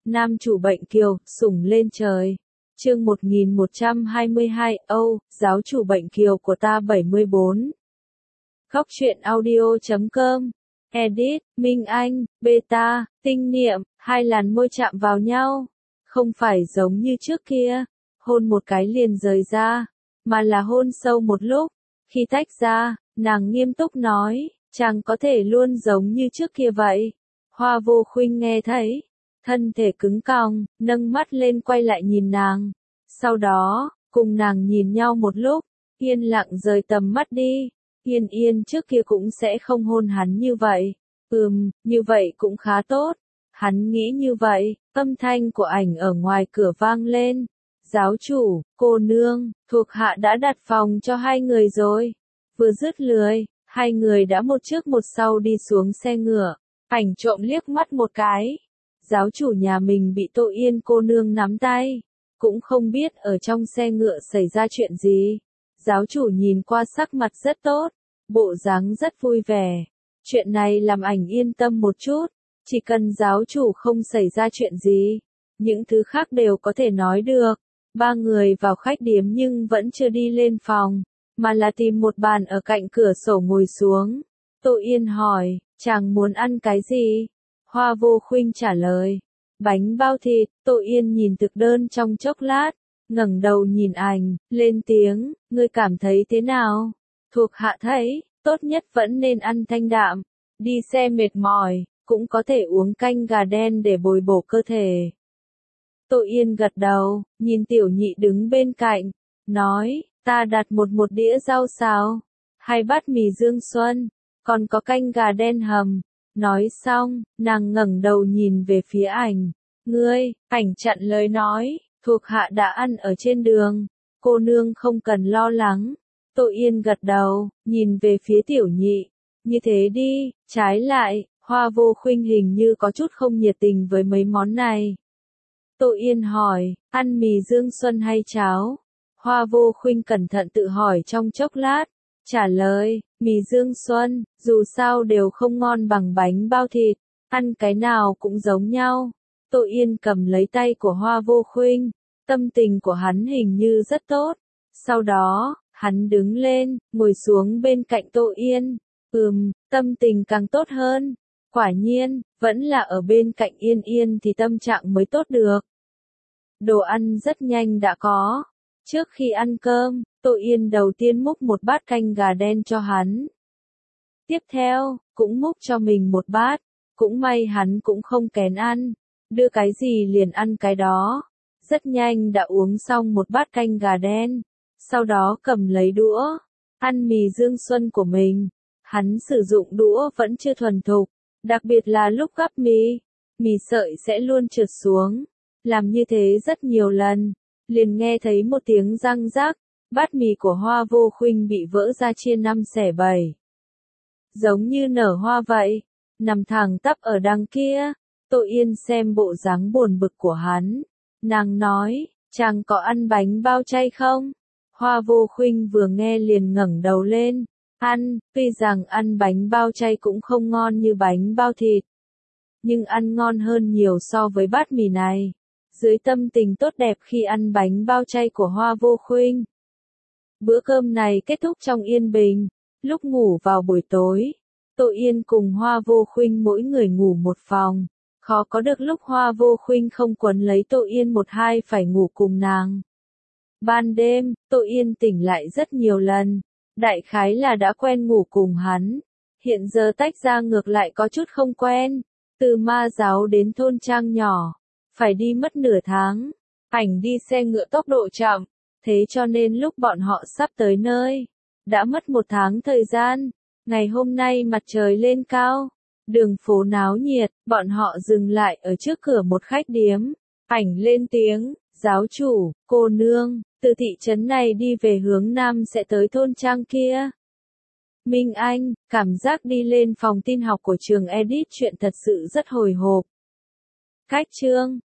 Nam chủ bệnh kiều, sủng lên trời. Chương 1122, Âu, giáo chủ bệnh kiều của ta 74. Góc truyện audio.com. Edit, Minh Anh, Beta, Tinh Niệm, hai làn môi chạm vào nhau. Không phải giống như trước kia, hôn một cái liền rời ra, mà là hôn sâu một lúc. Khi tách ra, nàng nghiêm túc nói, chàng có thể luôn giống như trước kia vậy. Hoa Vô Khuynh nghe thấy, thân thể cứng còng, nâng mắt lên quay lại nhìn nàng. Sau đó, cùng nàng nhìn nhau một lúc, yên lặng rời tầm mắt đi. Yên Yên trước kia cũng sẽ không hôn hắn như vậy. Như vậy cũng khá tốt. Hắn nghĩ như vậy, âm thanh của ảnh ở ngoài cửa vang lên. Giáo chủ, cô nương, thuộc hạ đã đặt phòng cho hai người rồi. Vừa dứt lời, hai người đã một trước một sau đi xuống xe ngựa. Ảnh trộm liếc mắt một cái. Giáo chủ nhà mình bị Tô Yên cô nương nắm tay. Cũng không biết ở trong xe ngựa xảy ra chuyện gì. Giáo chủ nhìn qua sắc mặt rất tốt, bộ dáng rất vui vẻ. Chuyện này làm ảnh yên tâm một chút. Chỉ cần giáo chủ không xảy ra chuyện gì, những thứ khác đều có thể nói được. Ba người vào khách điếm nhưng vẫn chưa đi lên phòng, mà là tìm một bàn ở cạnh cửa sổ ngồi xuống. Tô Yên hỏi, chàng muốn ăn cái gì? Hoa Vô Khuynh trả lời, bánh bao thịt. Tô Yên nhìn thực đơn trong chốc lát, ngẩng đầu nhìn ảnh, lên tiếng, ngươi cảm thấy thế nào? Thuộc hạ thấy, tốt nhất vẫn nên ăn thanh đạm. Đi xe mệt mỏi, cũng có thể uống canh gà đen để bồi bổ cơ thể. Tô Yên gật đầu, nhìn Tiểu Nhị đứng bên cạnh, nói, ta đặt một đĩa rau xào, 2 bát mì Dương Xuân, còn có canh gà đen hầm. Nói xong, nàng ngẩng đầu nhìn về phía ảnh. Ngươi, ảnh chặn lời nói, thuộc hạ đã ăn ở trên đường, cô nương không cần lo lắng. Tô Yên gật đầu, nhìn về phía Tiểu Nhị, như thế đi. Trái lại, Hoa Vô Khuynh hình như có chút không nhiệt tình với mấy món này. Tô Yên hỏi, ăn mì Dương Xuân hay cháo? Hoa Vô Khuynh cẩn thận tự hỏi trong chốc lát, trả lời, mì Dương Xuân, dù sao đều không ngon bằng bánh bao thịt, ăn cái nào cũng giống nhau. Tô Yên cầm lấy tay của Hoa Vô Khuynh, tâm tình của hắn hình như rất tốt. Sau đó, hắn đứng lên, ngồi xuống bên cạnh Tô Yên. Tâm tình càng tốt hơn. Quả nhiên, vẫn là ở bên cạnh Yên Yên thì tâm trạng mới tốt được. Đồ ăn rất nhanh đã có. Trước khi ăn cơm, Tô Yên đầu tiên múc một bát canh gà đen cho hắn. Tiếp theo, cũng múc cho mình một bát. Cũng may hắn cũng không kén ăn. Đưa cái gì liền ăn cái đó. Rất nhanh đã uống xong một bát canh gà đen. Sau đó cầm lấy đũa, ăn mì Dương Xuân của mình. Hắn sử dụng đũa vẫn chưa thuần thục, đặc biệt là lúc gắp mì sợi sẽ luôn trượt xuống. Làm như thế rất nhiều lần, liền nghe thấy một tiếng răng rắc, bát mì của Hoa Vô Khuynh bị vỡ ra chia 5 xẻ 7. Giống như nở hoa vậy, nằm thẳng tắp ở đằng kia. Tô Yên xem bộ dáng buồn bực của hắn, nàng nói, chàng có ăn bánh bao chay không? Hoa Vô Khuynh vừa nghe liền ngẩng đầu lên, ăn, tuy rằng ăn bánh bao chay cũng không ngon như bánh bao thịt, nhưng ăn ngon hơn nhiều so với bát mì này. Dưới tâm tình tốt đẹp khi ăn bánh bao chay của Hoa Vô Khuynh, bữa cơm này kết thúc trong yên bình. Lúc ngủ vào buổi tối, Tô Yên cùng Hoa Vô Khuynh mỗi người ngủ một phòng. Khó có được lúc Hoa Vô Khuynh không quấn lấy Tô Yên một hai phải ngủ cùng nàng. Ban đêm, Tô Yên tỉnh lại rất nhiều lần, đại khái là đã quen ngủ cùng hắn. Hiện giờ tách ra ngược lại có chút không quen. Từ Ma Giáo đến thôn trang nhỏ, phải đi mất nửa tháng. Ảnh đi xe ngựa tốc độ chậm, thế cho nên lúc bọn họ sắp tới nơi, đã mất 1 tháng thời gian. Ngày hôm nay mặt trời lên cao, đường phố náo nhiệt, bọn họ dừng lại ở trước cửa một khách điếm. Ảnh lên tiếng, giáo chủ, cô nương, từ thị trấn này đi về hướng nam sẽ tới thôn trang kia. Minh Anh, cảm giác đi lên phòng tin học của trường edit chuyện thật sự rất hồi hộp. Cách chương